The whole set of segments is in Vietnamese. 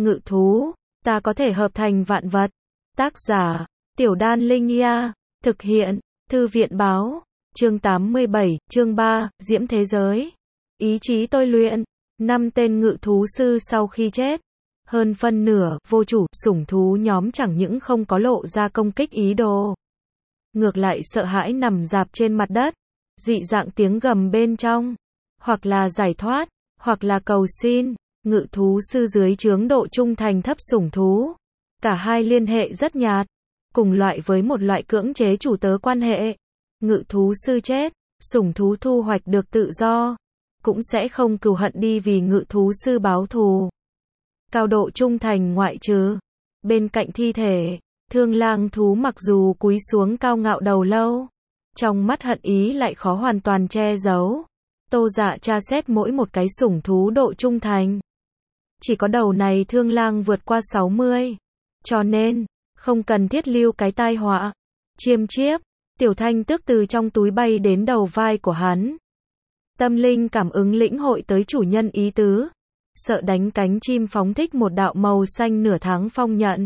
ngự thú, ta có thể hợp thành vạn vật. Tác giả, Tiểu Đan Linh Nha, thực hiện, Thư viện Báo, chương 87, chương 3, Diễm Thế Giới. Ý chí tôi luyện, 5 tên ngự thú sư sau khi chết. Hơn phân nửa, vô chủ, sủng thú nhóm chẳng những không có lộ ra công kích ý đồ. Ngược lại sợ hãi nằm rạp trên mặt đất, dị dạng tiếng gầm bên trong. Hoặc là giải thoát, hoặc là cầu xin. Ngự thú sư dưới trướng độ trung thành thấp sủng thú. Cả hai liên hệ rất nhạt, cùng loại với một loại cưỡng chế chủ tớ quan hệ. Ngự thú sư chết, sủng thú thu hoạch được tự do, cũng sẽ không cừu hận đi vì ngự thú sư báo thù. Cao độ trung thành ngoại trừ. Bên cạnh thi thể, Thương Lang thú mặc dù cúi xuống cao ngạo đầu lâu, trong mắt hận ý lại khó hoàn toàn che giấu. Tô Dạ tra xét mỗi một cái sủng thú độ trung thành. Chỉ có đầu này Thương Lang vượt qua 60. Cho nên, không cần thiết lưu cái tai họa. Chiêm chiếp, Tiểu Thanh Tước từ trong túi bay đến đầu vai của hắn. Tâm linh cảm ứng lĩnh hội tới chủ nhân ý tứ. Sợ đánh cánh chim phóng thích một đạo màu xanh nửa tháng phong nhận.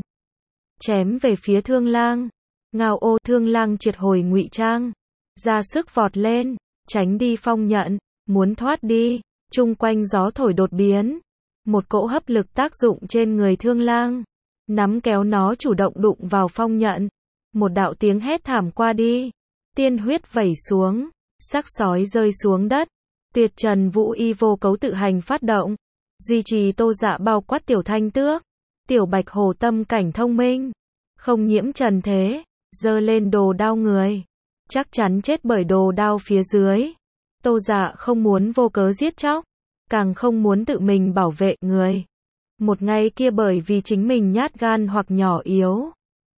Chém về phía Thương Lang. Ngao ô, Thương Lang triệt hồi ngụy trang. Ra sức vọt lên, tránh đi phong nhận, muốn thoát đi. Chung quanh gió thổi đột biến. Một cỗ hấp lực tác dụng trên người Thương Lang. Nắm kéo nó chủ động đụng vào phong nhận. Một đạo tiếng hét thảm qua đi. Tiên huyết vẩy xuống. Xác sói rơi xuống đất. Tuyệt trần vũ y vô cấu tự hành phát động. Duy trì Tô Dạ bao quát Tiểu Thanh Tước. Tiểu Bạch Hổ tâm cảnh thông minh. Không nhiễm trần thế. Giơ lên đồ đao người. Chắc chắn chết bởi đồ đao phía dưới. Tô Dạ không muốn vô cớ giết chóc. Càng không muốn tự mình bảo vệ người. Một ngày kia bởi vì chính mình nhát gan hoặc nhỏ yếu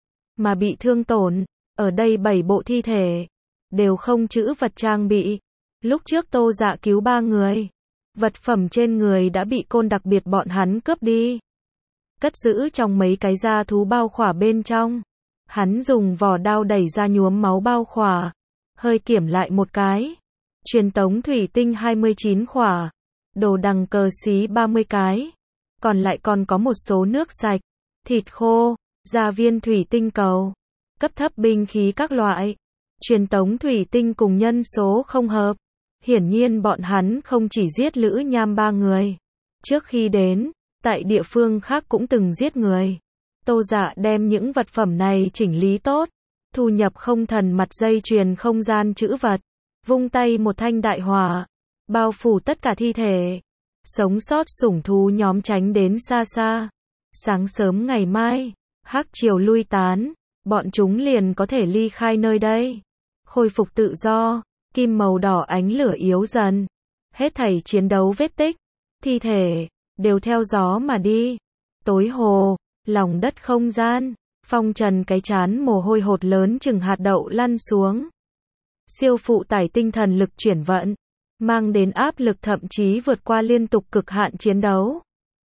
mà bị thương tổn. Ở đây 7 bộ thi thể đều không trữ vật trang bị. Lúc trước Tô Dạ cứu 3 người. Vật phẩm trên người đã bị côn đặc biệt bọn hắn cướp đi. Cất giữ trong mấy cái da thú bao khỏa bên trong. Hắn dùng vỏ đao đẩy ra nhuốm máu bao khỏa. Hơi kiểm lại một cái. Truyền tống thủy tinh 29 khỏa. Đồ đằng cờ xí 30 cái. Còn lại còn có một số nước sạch, thịt khô, gia viên thủy tinh cầu, cấp thấp binh khí các loại. Truyền tống thủy tinh cùng nhân số không hợp. Hiển nhiên bọn hắn không chỉ giết Lữ Nham 3 người. Trước khi đến, tại địa phương khác cũng từng giết người. Tô Dạ đem những vật phẩm này chỉnh lý tốt, thu nhập không thần mặt dây chuyền không gian trữ vật. Vung tay một thanh đại hỏa, bao phủ tất cả thi thể. Sống sót sủng thú nhóm tránh đến xa xa. Sáng sớm ngày mai, hắc triều lui tán, bọn chúng liền có thể ly khai nơi đây. Khôi phục tự do, kim màu đỏ ánh lửa yếu dần. Hết thảy chiến đấu vết tích, thi thể, đều theo gió mà đi. Tối hồ, lòng đất không gian, Phong Trần cái chán mồ hôi hột lớn chừng hạt đậu lăn xuống. Siêu phụ tải tinh thần lực chuyển vận. Mang đến áp lực thậm chí vượt qua liên tục cực hạn chiến đấu.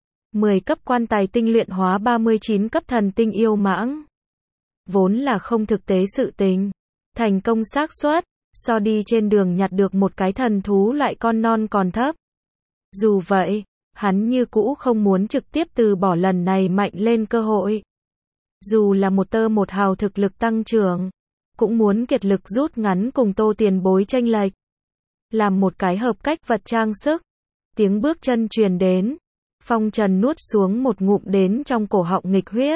10 cấp quan tài tinh luyện hóa 39 cấp thần tinh yêu mãng. Vốn là không thực tế sự tình. Thành công xác suất, so đi trên đường nhặt được một cái thần thú loại con non còn thấp. Dù vậy, hắn như cũ không muốn trực tiếp từ bỏ lần này mạnh lên cơ hội. Dù là một tơ một hào thực lực tăng trưởng, cũng muốn kiệt lực rút ngắn cùng Tô tiền bối chênh lệch. Làm một cái hợp cách vật trang sức. Tiếng bước chân truyền đến. Phong Trần nuốt xuống một ngụm đến trong cổ họng nghịch huyết.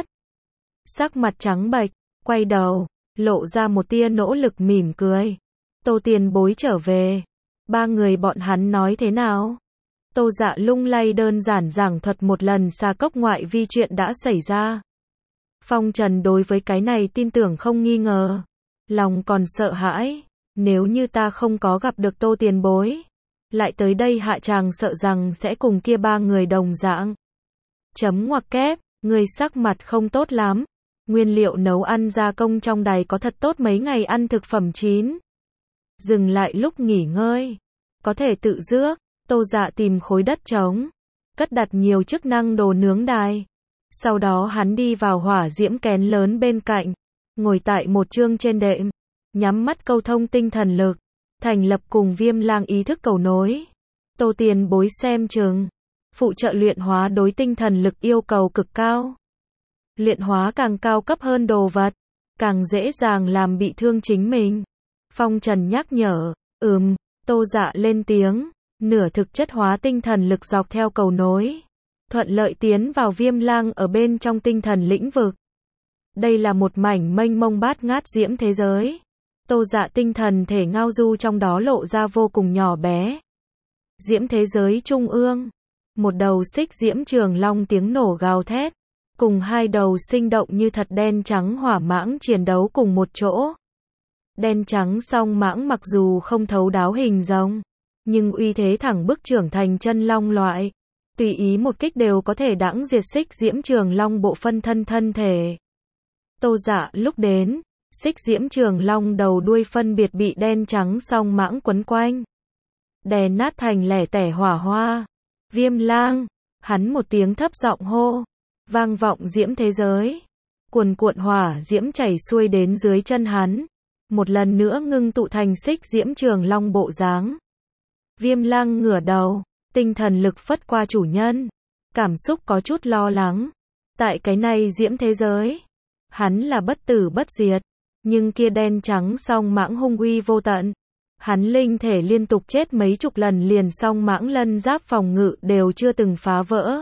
Sắc mặt trắng bệch, quay đầu, lộ ra một tia nỗ lực mỉm cười. Tô tiền bối trở về. 3 người bọn hắn nói thế nào? Tô Dạ lung lay đơn giản giảng thuật một lần Sa Cốc ngoại vi chuyện đã xảy ra. Phong Trần đối với cái này tin tưởng không nghi ngờ. Lòng còn sợ hãi. Nếu như ta không có gặp được Tô tiền bối, lại tới đây hạ tràng sợ rằng sẽ cùng kia 3 người đồng dạng. Chấm ngoặc kép, người sắc mặt không tốt lắm. Nguyên liệu nấu ăn gia công trong đài có thật tốt mấy ngày ăn thực phẩm chín. Dừng lại lúc nghỉ ngơi. Có thể tự rước. Tô Dạ tìm khối đất trống. Cất đặt nhiều chức năng đồ nướng đài. Sau đó hắn đi vào hỏa diễm kén lớn bên cạnh. Ngồi tại một chương trên đệm. Nhắm mắt câu thông tinh thần lực. Thành lập cùng Viêm Lang ý thức cầu nối. Tô tiền bối xem chừng. Phụ trợ luyện hóa đối tinh thần lực yêu cầu cực cao. Luyện hóa càng cao cấp hơn đồ vật, càng dễ dàng làm bị thương chính mình. Phong Trần nhắc nhở, Tô Dạ lên tiếng, nửa thực chất hóa tinh thần lực dọc theo cầu nối. Thuận lợi tiến vào Viêm Lang ở bên trong tinh thần lĩnh vực. Đây là một mảnh mênh mông bát ngát diễm thế giới. Tô Dạ tinh thần thể ngao du trong đó lộ ra vô cùng nhỏ bé. Diễm thế giới trung ương. Một đầu xích diễm trường long tiếng nổ gào thét. Cùng hai đầu sinh động như thật đen trắng hỏa mãng chiến đấu cùng một chỗ. Đen trắng song mãng mặc dù không thấu đáo hình rồng, nhưng uy thế thẳng bức trưởng thành chân long loại. Tùy ý một kích đều có thể đãng diệt xích diễm trường long bộ phân thân thể. Tô Dạ lúc đến, xích diễm trường long đầu đuôi phân biệt bị đen trắng song mãng quấn quanh. Đè nát thành lẻ tẻ hỏa hoa. Viêm Lang, hắn một tiếng thấp giọng hô, vang vọng diễm thế giới. Cuồn cuộn hỏa diễm chảy xuôi đến dưới chân hắn. Một lần nữa ngưng tụ thành xích diễm trường long bộ dáng. Viêm Lang ngửa đầu, tinh thần lực phất qua chủ nhân. Cảm xúc có chút lo lắng. Tại cái này diễm thế giới, hắn là bất tử bất diệt. Nhưng kia đen trắng song mãng hung uy vô tận. Hắn linh thể liên tục chết mấy chục lần liền song mãng lân giáp phòng ngự đều chưa từng phá vỡ.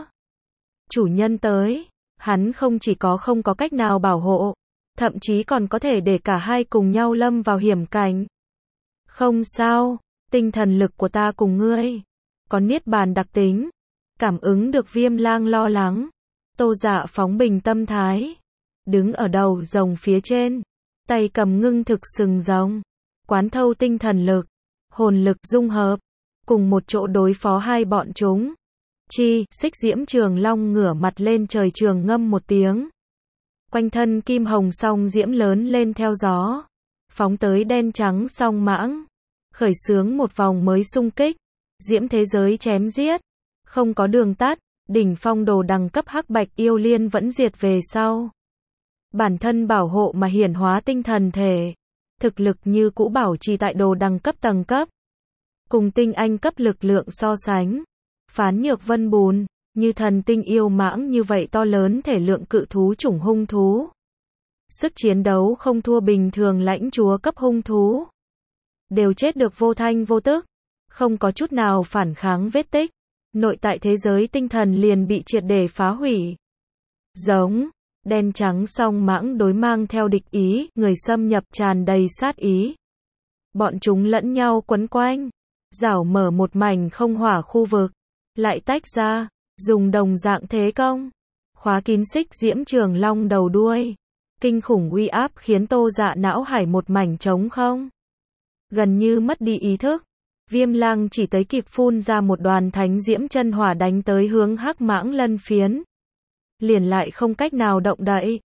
Chủ nhân tới, hắn không chỉ có không có cách nào bảo hộ, thậm chí còn có thể để cả hai cùng nhau lâm vào hiểm cảnh. Không sao, tinh thần lực của ta cùng ngươi có niết bàn đặc tính. Cảm ứng được Viêm Lang lo lắng, Tô Dạ phóng bình tâm thái, đứng ở đầu rồng phía trên, tay cầm ngưng thực sừng rồng, quán thâu tinh thần lực, hồn lực dung hợp, cùng một chỗ đối phó hai bọn chúng. Xích diễm trường long ngửa mặt lên trời trường ngâm một tiếng. Quanh thân kim hồng song diễm lớn lên theo gió, phóng tới đen trắng song mãng, khởi xướng một vòng mới xung kích. Diễm thế giới chém giết, không có đường tắt, đỉnh phong đồ đẳng cấp hắc bạch yêu liên vẫn diệt về sau. Bản thân bảo hộ mà hiển hóa tinh thần thể, thực lực như cũ bảo trì tại đồ đẳng cấp tầng cấp. Cùng tinh anh cấp lực lượng so sánh, Phán Nhược Vân Bùn, như thần tinh yêu mãng như vậy to lớn thể lượng cự thú chủng hung thú. Sức chiến đấu không thua bình thường lãnh chúa cấp hung thú. Đều chết được vô thanh vô tức, không có chút nào phản kháng vết tích. Nội tại thế giới tinh thần liền bị triệt để phá hủy. Giống, đen trắng song mãng đối mang theo địch ý, người xâm nhập tràn đầy sát ý. Bọn chúng lẫn nhau quấn quanh, rảo mở một mảnh không hỏa khu vực, lại tách ra, dùng đồng dạng thế công, khóa kín xích diễm trường long đầu đuôi. Kinh khủng uy áp khiến Tô Dạ não hải một mảnh trống không. Gần như mất đi ý thức. Viêm Lang chỉ tới kịp phun ra một đoàn thánh diễm chân hỏa đánh tới hướng hắc mãng lân phiến. Liền lại không cách nào động đậy.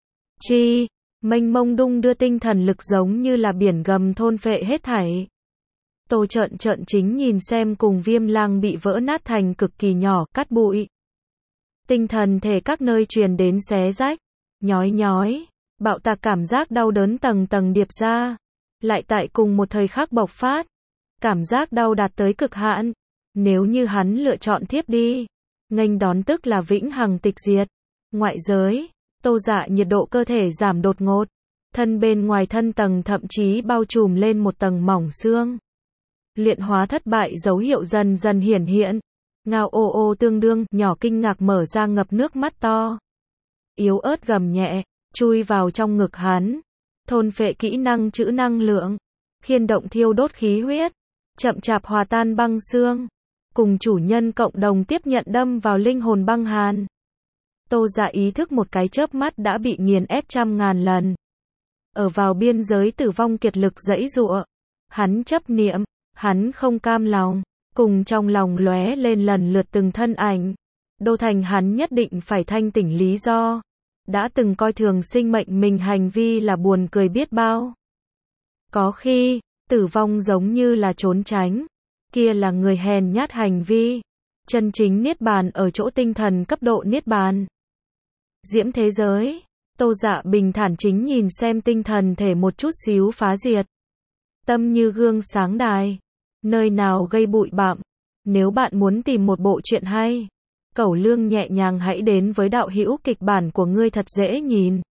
Mênh mông đung đưa tinh thần lực giống như là biển gầm thôn phệ hết thảy. Tô trợn chính nhìn xem cùng Viêm Lang bị vỡ nát thành cực kỳ nhỏ, cát bụi. Tinh thần thể các nơi truyền đến xé rách, nhói, bạo tạc cảm giác đau đớn tầng tầng điệp ra. Lại tại cùng một thời khắc bộc phát. Cảm giác đau đạt tới cực hạn. Nếu như hắn lựa chọn thiếp đi, nghênh đón tức là vĩnh hằng tịch diệt. Ngoại giới, Tô Dạ nhiệt độ cơ thể giảm đột ngột. Thân bên ngoài thân tầng thậm chí bao trùm lên một tầng mỏng xương. Luyện hóa thất bại dấu hiệu dần dần hiển hiện. Ngao ô tương đương, nhỏ kinh ngạc mở ra ngập nước mắt to. Yếu ớt gầm nhẹ, chui vào trong ngực hắn. Thôn phệ kỹ năng trữ năng lượng. Khiên động thiêu đốt khí huyết. Chậm chạp hòa tan băng xương. Cùng chủ nhân cộng đồng tiếp nhận đâm vào linh hồn băng hàn. Tô Dạ ý thức một cái chớp mắt đã bị nghiền ép trăm ngàn lần. Ở vào biên giới tử vong kiệt lực giãy giụa. Hắn chấp niệm, hắn không cam lòng, cùng trong lòng lóe lên lần lượt từng thân ảnh. Đô thành hắn nhất định phải thanh tỉnh lý do. Đã từng coi thường sinh mệnh mình hành vi là buồn cười biết bao. Có khi, tử vong giống như là trốn tránh. Kia là người hèn nhát hành vi. Chân chính niết bàn ở chỗ tinh thần cấp độ niết bàn. Diễm thế giới, Tô Dạ bình thản chính nhìn xem tinh thần thể một chút xíu phá diệt. Tâm như gương sáng đài. Nơi nào gây bụi bặm. Nếu bạn muốn tìm một bộ truyện hay, Cẩu Lương nhẹ nhàng hãy đến với đạo hữu kịch bản của ngươi thật dễ nhìn.